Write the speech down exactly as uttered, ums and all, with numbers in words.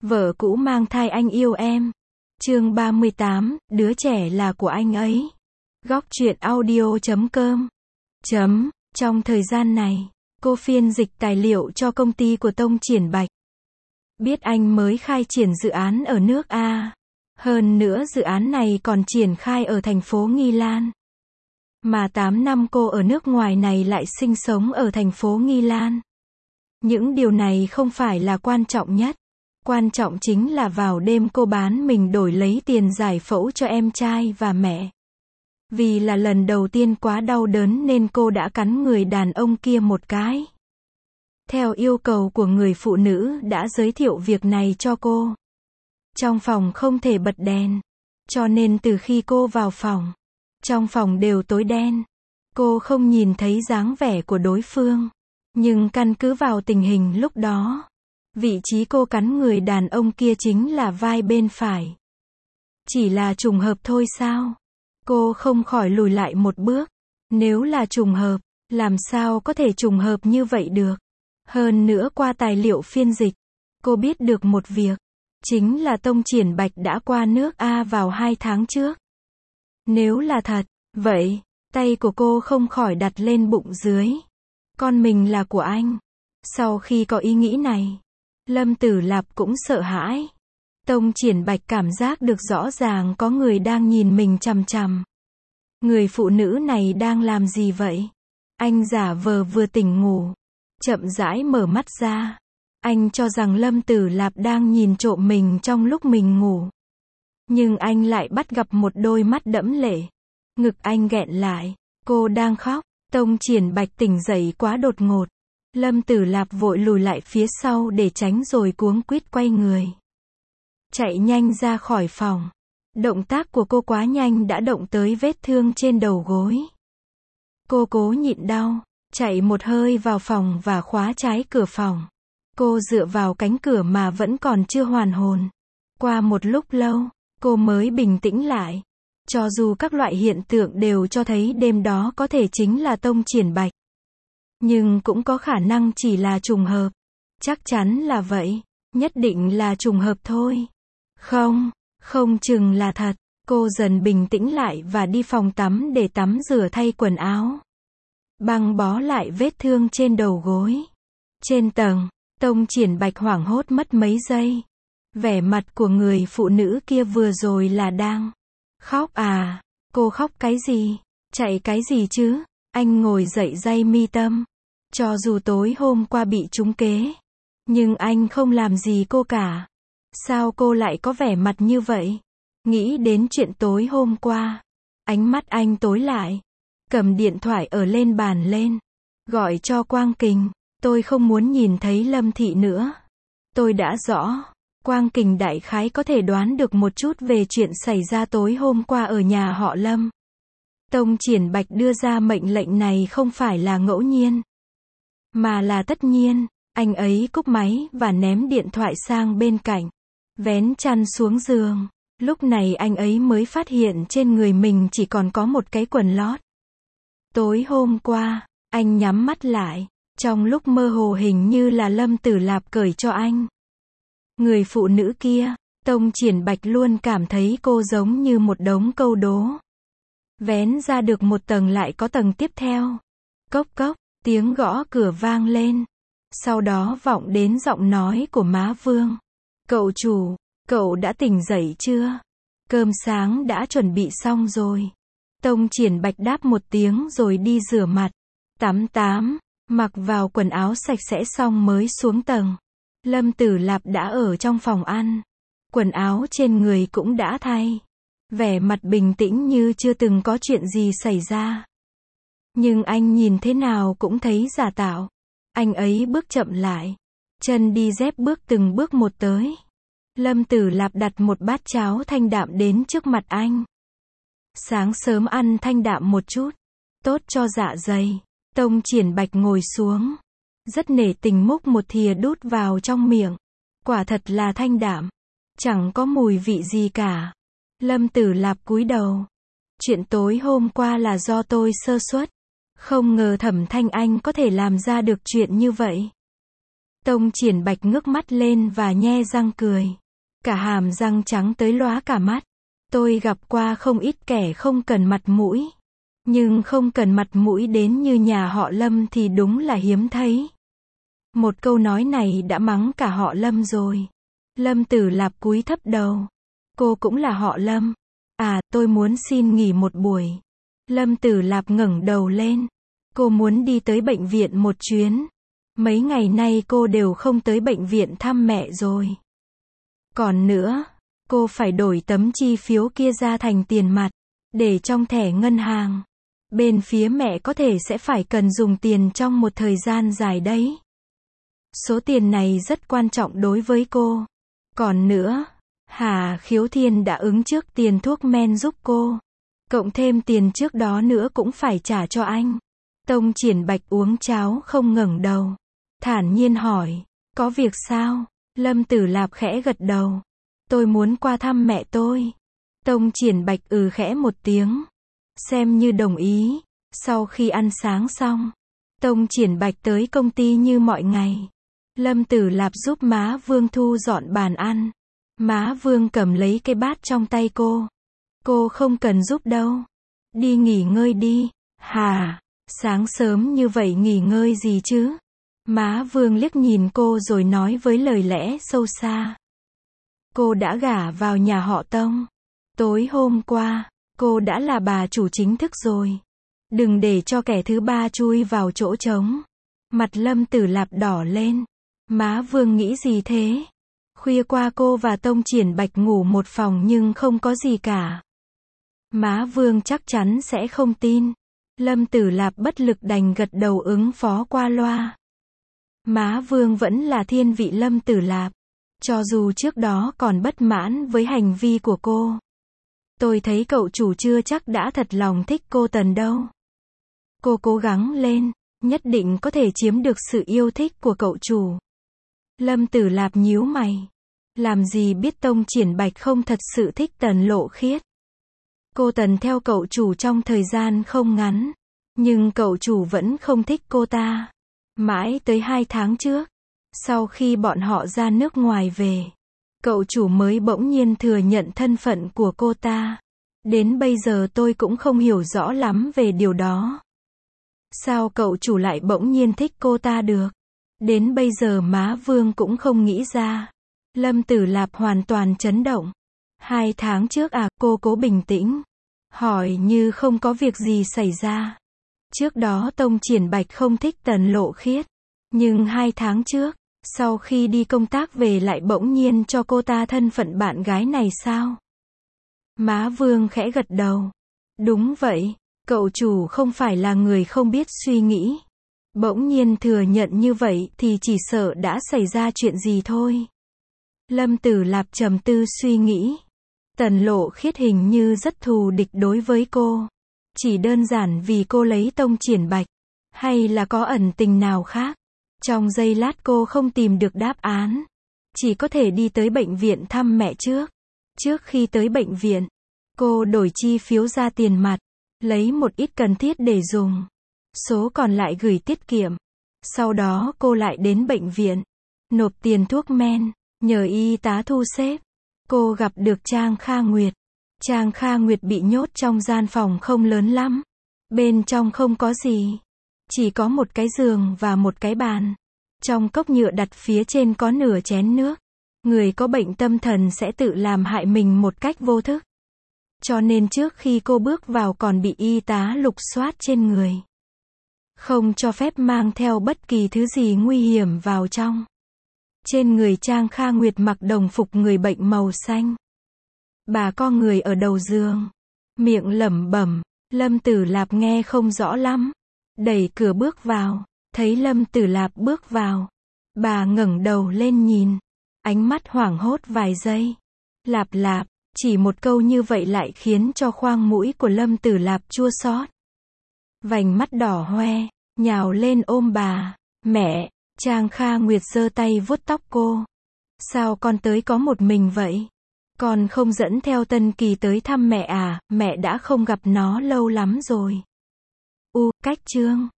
Vợ cũ mang thai anh yêu em. Chương ba mươi tám, đứa trẻ là của anh ấy. Góc truyện audio chấm com. Chấm, trong thời gian này, cô phiên dịch tài liệu cho công ty của Tông Triển Bạch. Biết anh mới khai triển dự án ở nước A. Hơn nữa dự án này còn triển khai ở thành phố Nghi Lan. Mà tám năm cô ở nước ngoài này lại sinh sống ở thành phố Nghi Lan. Những điều này không phải là quan trọng nhất. Quan trọng chính là vào đêm cô bán mình đổi lấy tiền giải phẫu cho em trai và mẹ. Vì là lần đầu tiên quá đau đớn nên cô đã cắn người đàn ông kia một cái. Theo yêu cầu của người phụ nữ đã giới thiệu việc này cho cô. Trong phòng không thể bật đèn. Cho nên từ khi cô vào phòng, trong phòng đều tối đen. Cô không nhìn thấy dáng vẻ của đối phương. Nhưng căn cứ vào tình hình lúc đó, vị trí cô cắn người đàn ông kia chính là vai bên phải. Chỉ là trùng hợp thôi sao? Cô không khỏi lùi lại một bước. Nếu là trùng hợp, làm sao có thể trùng hợp như vậy được? Hơn nữa qua tài liệu phiên dịch, cô biết được một việc. Chính là Tông Triển Bạch đã qua nước A vào hai tháng trước. Nếu là thật, vậy, tay của cô không khỏi đặt lên bụng dưới. Con mình là của anh. Sau khi có ý nghĩ này, Lâm Tử Lạp cũng sợ hãi. Tông Triển Bạch cảm giác được rõ ràng có người đang nhìn mình chằm chằm. Người phụ nữ này đang làm gì vậy? Anh giả vờ vừa tỉnh ngủ, chậm rãi mở mắt ra. Anh cho rằng Lâm Tử Lạp đang nhìn trộm mình trong lúc mình ngủ. Nhưng anh lại bắt gặp một đôi mắt đẫm lệ. Ngực anh nghẹn lại. Cô đang khóc. Tông Triển Bạch tỉnh dậy quá đột ngột. Lâm Tử Lạp vội lùi lại phía sau để tránh rồi cuống quýt quay người. Chạy nhanh ra khỏi phòng. Động tác của cô quá nhanh đã động tới vết thương trên đầu gối. Cô cố nhịn đau, chạy một hơi vào phòng và khóa trái cửa phòng. Cô dựa vào cánh cửa mà vẫn còn chưa hoàn hồn. Qua một lúc lâu, cô mới bình tĩnh lại. Cho dù các loại hiện tượng đều cho thấy đêm đó có thể chính là Tông Triển Bạch. Nhưng cũng có khả năng chỉ là trùng hợp. Chắc chắn là vậy. Nhất định là trùng hợp thôi. Không, không chừng là thật. Cô dần bình tĩnh lại và đi phòng tắm để tắm rửa thay quần áo. Băng bó lại vết thương trên đầu gối. Trên tầng, Tông Triển Bạch hoảng hốt mất mấy giây. Vẻ mặt của người phụ nữ kia vừa rồi là đang khóc à? Cô khóc cái gì? Chạy cái gì chứ? Anh ngồi dậy day mi tâm. Cho dù tối hôm qua bị trúng kế, nhưng anh không làm gì cô cả. Sao cô lại có vẻ mặt như vậy? Nghĩ đến chuyện tối hôm qua, ánh mắt anh tối lại. Cầm điện thoại ở lên bàn lên. Gọi cho Quang Kình. Tôi không muốn nhìn thấy Lâm Thị nữa. Tôi đã rõ. Quang Kình đại khái có thể đoán được một chút về chuyện xảy ra tối hôm qua ở nhà họ Lâm. Tông Triển Bạch đưa ra mệnh lệnh này không phải là ngẫu nhiên, mà là tất nhiên. Anh ấy cúp máy và ném điện thoại sang bên cạnh. Vén chăn xuống giường. Lúc này anh ấy mới phát hiện trên người mình chỉ còn có một cái quần lót. Tối hôm qua, anh nhắm mắt lại. Trong lúc mơ hồ hình như là Lâm Tử Lạp cởi cho anh. Người phụ nữ kia, Tông Triển Bạch luôn cảm thấy cô giống như một đống câu đố. Vén ra được một tầng lại có tầng tiếp theo. Cốc cốc, tiếng gõ cửa vang lên. Sau đó vọng đến giọng nói của má Vương. Cậu chủ, cậu đã tỉnh dậy chưa? Cơm sáng đã chuẩn bị xong rồi. Tông Triển Bạch đáp một tiếng rồi đi rửa mặt. Tắm tám, mặc vào quần áo sạch sẽ xong mới xuống tầng. Lâm Tử Lạp đã ở trong phòng ăn. Quần áo trên người cũng đã thay. Vẻ mặt bình tĩnh như chưa từng có chuyện gì xảy ra. Nhưng anh nhìn thế nào cũng thấy giả tạo. Anh ấy bước chậm lại. Chân đi dép bước từng bước một tới. Lâm Tử Lạp đặt một bát cháo thanh đạm đến trước mặt anh. Sáng sớm ăn thanh đạm một chút. Tốt cho dạ dày. Tông Triển Bạch ngồi xuống. Rất nể tình múc một thìa đút vào trong miệng. Quả thật là thanh đạm. Chẳng có mùi vị gì cả. Lâm Tử Lạp cúi đầu. Chuyện tối hôm qua là do tôi sơ suất. Không ngờ Thẩm Thanh Anh có thể làm ra được chuyện như vậy. Tông Triển Bạch ngước mắt lên và nhe răng cười. Cả hàm răng trắng tới lóa cả mắt. Tôi gặp qua không ít kẻ không cần mặt mũi. Nhưng không cần mặt mũi đến như nhà họ Lâm thì đúng là hiếm thấy. Một câu nói này đã mắng cả họ Lâm rồi. Lâm Tử Lạp cúi thấp đầu. Cô cũng là họ Lâm. À, tôi muốn xin nghỉ một buổi. Lâm Tử Lạp ngẩng đầu lên. Cô muốn đi tới bệnh viện một chuyến. Mấy ngày nay cô đều không tới bệnh viện thăm mẹ rồi. Còn nữa, cô phải đổi tấm chi phiếu kia ra thành tiền mặt, để trong thẻ ngân hàng. Bên phía mẹ có thể sẽ phải cần dùng tiền trong một thời gian dài đấy. Số tiền này rất quan trọng đối với cô. Còn nữa, Hà Khiếu Thiên đã ứng trước tiền thuốc men giúp cô. Cộng thêm tiền trước đó nữa cũng phải trả cho anh. Tông Triển Bạch uống cháo không ngẩng đầu. Thản nhiên hỏi, có việc sao? Lâm Tử Lạp khẽ gật đầu. Tôi muốn qua thăm mẹ tôi. Tông Triển Bạch ừ khẽ một tiếng. Xem như đồng ý. Sau khi ăn sáng xong, Tông Triển Bạch tới công ty như mọi ngày. Lâm Tử Lạp giúp má Vương thu dọn bàn ăn. Má Vương cầm lấy cái bát trong tay cô. Cô không cần giúp đâu. Đi nghỉ ngơi đi. Hà, sáng sớm như vậy nghỉ ngơi gì chứ? Má Vương liếc nhìn cô rồi nói với lời lẽ sâu xa. Cô đã gả vào nhà họ Tông. Tối hôm qua, cô đã là bà chủ chính thức rồi. Đừng để cho kẻ thứ ba chui vào chỗ trống. Mặt Lâm Tử Lạp đỏ lên. Má Vương nghĩ gì thế? Khuya qua cô và Tông Triển Bạch ngủ một phòng nhưng không có gì cả. Má Vương chắc chắn sẽ không tin. Lâm Tử Lạp bất lực đành gật đầu ứng phó qua loa. Má Vương vẫn là thiên vị Lâm Tử Lạp. Cho dù trước đó còn bất mãn với hành vi của cô. Tôi thấy cậu chủ chưa chắc đã thật lòng thích cô Tần đâu. Cô cố gắng lên, nhất định có thể chiếm được sự yêu thích của cậu chủ. Lâm Tử Lạp nhíu mày. Làm gì biết Tông Triển Bạch không thật sự thích Tần Lộ Khiết. Cô Tần theo cậu chủ trong thời gian không ngắn. Nhưng cậu chủ vẫn không thích cô ta. Mãi tới hai tháng trước. Sau khi bọn họ ra nước ngoài về. Cậu chủ mới bỗng nhiên thừa nhận thân phận của cô ta. Đến bây giờ tôi cũng không hiểu rõ lắm về điều đó. Sao cậu chủ lại bỗng nhiên thích cô ta được? Đến bây giờ má Vương cũng không nghĩ ra. Lâm Tử Lạp hoàn toàn chấn động. Hai tháng trước à, cô cố bình tĩnh. Hỏi như không có việc gì xảy ra. Trước đó Tông Triển Bạch không thích Tần Lộ Khiết. Nhưng hai tháng trước, sau khi đi công tác về lại bỗng nhiên cho cô ta thân phận bạn gái này sao? Má Vương khẽ gật đầu. Đúng vậy, cậu chủ không phải là người không biết suy nghĩ. Bỗng nhiên thừa nhận như vậy thì chỉ sợ đã xảy ra chuyện gì thôi. Lâm Tử Lạp trầm tư suy nghĩ. Tần Lộ Khiết hình như rất thù địch đối với cô. Chỉ đơn giản vì cô lấy Tông Triển Bạch. Hay là có ẩn tình nào khác? Trong giây lát cô không tìm được đáp án. Chỉ có thể đi tới bệnh viện thăm mẹ trước. Trước khi tới bệnh viện, cô đổi chi phiếu ra tiền mặt. Lấy một ít cần thiết để dùng. Số còn lại gửi tiết kiệm. Sau đó cô lại đến bệnh viện. Nộp tiền thuốc men. Nhờ y tá thu xếp. Cô gặp được Trang Kha Nguyệt. Trang Kha Nguyệt bị nhốt trong gian phòng không lớn lắm. Bên trong không có gì. Chỉ có một cái giường và một cái bàn. Trong cốc nhựa đặt phía trên có nửa chén nước. Người có bệnh tâm thần sẽ tự làm hại mình một cách vô thức. Cho nên trước khi cô bước vào còn bị y tá lục soát trên người. Không cho phép mang theo bất kỳ thứ gì nguy hiểm vào trong. Trên người Trang Kha Nguyệt mặc đồng phục người bệnh màu xanh. Bà co người ở đầu giường. Miệng lẩm bẩm. Lâm Tử Lạp nghe không rõ lắm. Đẩy cửa bước vào. Thấy Lâm Tử Lạp bước vào. Bà ngẩng đầu lên nhìn. Ánh mắt hoảng hốt vài giây. Lạp Lạp. Chỉ một câu như vậy lại khiến cho khoang mũi của Lâm Tử Lạp chua xót. Vành mắt đỏ hoe. Nhào lên ôm bà. Mẹ. Trang Kha Nguyệt giơ tay vuốt tóc cô. Sao con tới có một mình vậy? Con không dẫn theo Tân Kỳ tới thăm mẹ à? Mẹ đã không gặp nó lâu lắm rồi. U, cách chương.